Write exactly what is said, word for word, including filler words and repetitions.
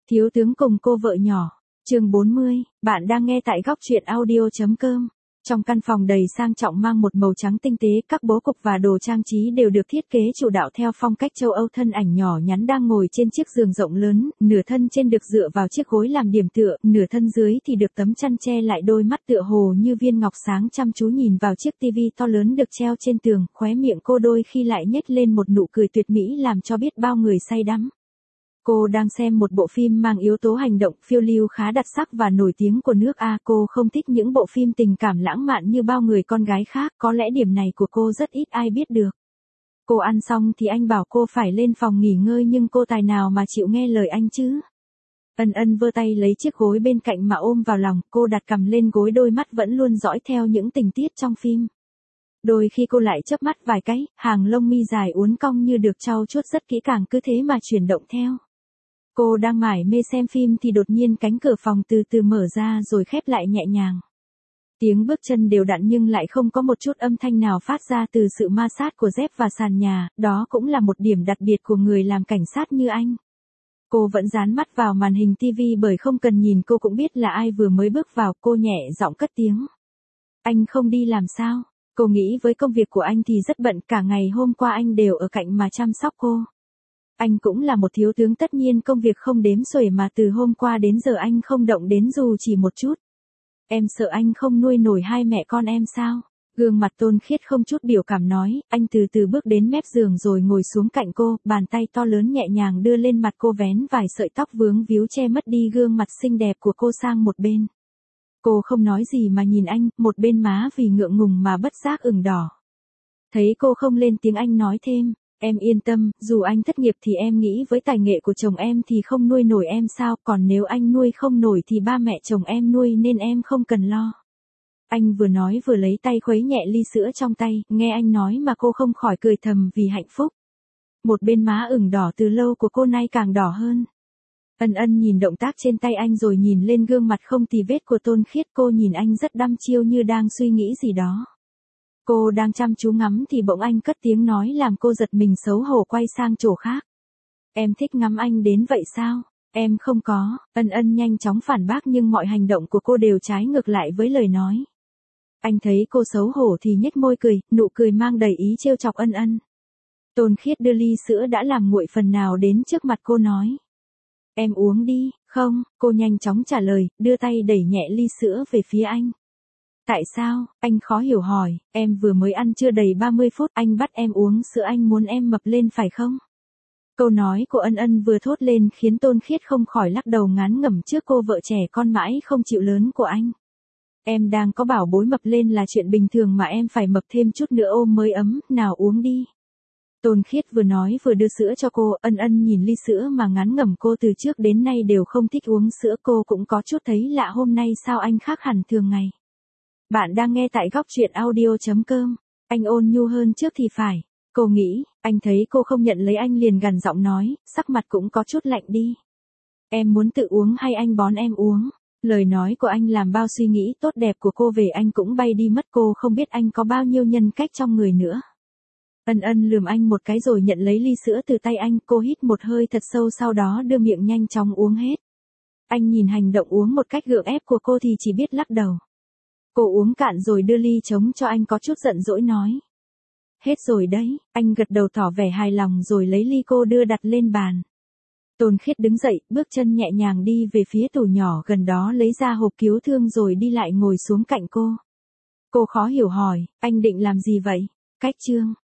Thiếu tướng cùng cô vợ nhỏ. Chương bốn mươi, bạn đang nghe tại góc truyện audio chấm com. Trong căn phòng đầy sang trọng mang một màu trắng tinh tế, các bố cục và đồ trang trí đều được thiết kế chủ đạo theo phong cách châu Âu. Thân ảnh nhỏ nhắn đang ngồi trên chiếc giường rộng lớn, nửa thân trên được dựa vào chiếc gối làm điểm tựa, nửa thân dưới thì được tấm chăn che lại, đôi mắt tựa hồ như viên ngọc sáng chăm chú nhìn vào chiếc tivi to lớn được treo trên tường, khóe miệng cô đôi khi lại nhếch lên một nụ cười tuyệt mỹ làm cho biết bao người say đắm. Cô đang xem một bộ phim mang yếu tố hành động, phiêu lưu khá đặc sắc và nổi tiếng của nước A. Cô không thích những bộ phim tình cảm lãng mạn như bao người con gái khác, có lẽ điểm này của cô rất ít ai biết được. Cô ăn xong thì anh bảo cô phải lên phòng nghỉ ngơi nhưng cô tài nào mà chịu nghe lời anh chứ. Ân Ân vơ tay lấy chiếc gối bên cạnh mà ôm vào lòng, cô đặt cằm lên gối, đôi mắt vẫn luôn dõi theo những tình tiết trong phim. Đôi khi cô lại chớp mắt vài cái, hàng lông mi dài uốn cong như được trau chuốt rất kỹ càng, cứ thế mà chuyển động theo. Cô đang mải mê xem phim thì đột nhiên cánh cửa phòng từ từ mở ra rồi khép lại nhẹ nhàng. Tiếng bước chân đều đặn nhưng lại không có một chút âm thanh nào phát ra từ sự ma sát của dép và sàn nhà, đó cũng là một điểm đặc biệt của người làm cảnh sát như anh. Cô vẫn dán mắt vào màn hình tivi bởi không cần nhìn cô cũng biết là ai vừa mới bước vào. Cô nhẹ giọng cất tiếng. Anh không đi làm sao? Cô nghĩ với công việc của anh thì rất bận, cả ngày hôm qua anh đều ở cạnh mà chăm sóc cô. Anh cũng là một thiếu tướng, tất nhiên công việc không đếm xuể, mà từ hôm qua đến giờ anh không động đến dù chỉ một chút. Em sợ anh không nuôi nổi hai mẹ con em sao? Gương mặt Tôn Khiết không chút biểu cảm nói. Anh từ từ bước đến mép giường rồi ngồi xuống cạnh cô, bàn tay to lớn nhẹ nhàng đưa lên mặt cô, vén vài sợi tóc vướng víu che mất đi gương mặt xinh đẹp của cô sang một bên. Cô không nói gì mà nhìn anh, một bên má vì ngượng ngùng mà bất giác ửng đỏ. Thấy cô không lên tiếng, anh nói thêm. Em yên tâm, dù anh thất nghiệp thì em nghĩ với tài nghệ của chồng em thì không nuôi nổi em sao, còn nếu anh nuôi không nổi thì ba mẹ chồng em nuôi nên em không cần lo. Anh vừa nói vừa lấy tay khuấy nhẹ ly sữa trong tay, nghe anh nói mà cô không khỏi cười thầm vì hạnh phúc. Một bên má ửng đỏ từ lâu của cô nay càng đỏ hơn. Ân Ân nhìn động tác trên tay anh rồi nhìn lên gương mặt không tì vết của Tôn Khiết, cô nhìn anh rất đăm chiêu như đang suy nghĩ gì đó. Cô đang chăm chú ngắm thì bỗng anh cất tiếng nói làm cô giật mình xấu hổ quay sang chỗ khác. Em thích ngắm anh đến vậy sao? Em không có. Ân Ân nhanh chóng phản bác nhưng mọi hành động của cô đều trái ngược lại với lời nói. Anh thấy cô xấu hổ thì nhếch môi cười, nụ cười mang đầy ý trêu chọc Ân Ân. Tôn Khiết đưa ly sữa đã làm nguội phần nào đến trước mặt cô nói. Em uống đi. Không, cô nhanh chóng trả lời, đưa tay đẩy nhẹ ly sữa về phía anh. Tại sao? Anh khó hiểu hỏi. Em vừa mới ăn chưa đầy ba mươi phút, anh bắt em uống sữa, anh muốn em mập lên phải không? Câu nói của Ân Ân vừa thốt lên khiến Tôn Khiết không khỏi lắc đầu ngán ngẩm trước cô vợ trẻ con mãi không chịu lớn của anh. Em đang có bảo bối, mập lên là chuyện bình thường mà em phải mập thêm chút nữa ôm mới ấm, nào uống đi. Tôn Khiết vừa nói vừa đưa sữa cho cô. Ân Ân nhìn ly sữa mà ngán ngẩm, cô từ trước đến nay đều không thích uống sữa, cô cũng có chút thấy lạ, hôm nay sao anh khác hẳn thường ngày. Bạn đang nghe tại góc truyện audio chấm com. Anh ôn nhu hơn trước thì phải. Cô nghĩ. Anh thấy cô không nhận lấy anh liền gằn giọng nói, sắc mặt cũng có chút lạnh đi. Em muốn tự uống hay anh bón em uống? Lời nói của anh làm bao suy nghĩ tốt đẹp của cô về anh cũng bay đi mất, cô không biết anh có bao nhiêu nhân cách trong người nữa. Ân Ân lườm anh một cái rồi nhận lấy ly sữa từ tay anh, cô hít một hơi thật sâu sau đó đưa miệng nhanh chóng uống hết. Anh nhìn hành động uống một cách gượng ép của cô thì chỉ biết lắc đầu. Cô uống cạn rồi đưa ly trống cho anh, có chút giận dỗi nói. Hết rồi đấy. Anh gật đầu tỏ vẻ hài lòng rồi lấy ly cô đưa đặt lên bàn. Tôn Khiết đứng dậy, bước chân nhẹ nhàng đi về phía tủ nhỏ gần đó, lấy ra hộp cứu thương rồi đi lại ngồi xuống cạnh cô. Cô khó hiểu hỏi, anh định làm gì vậy? Cách chương.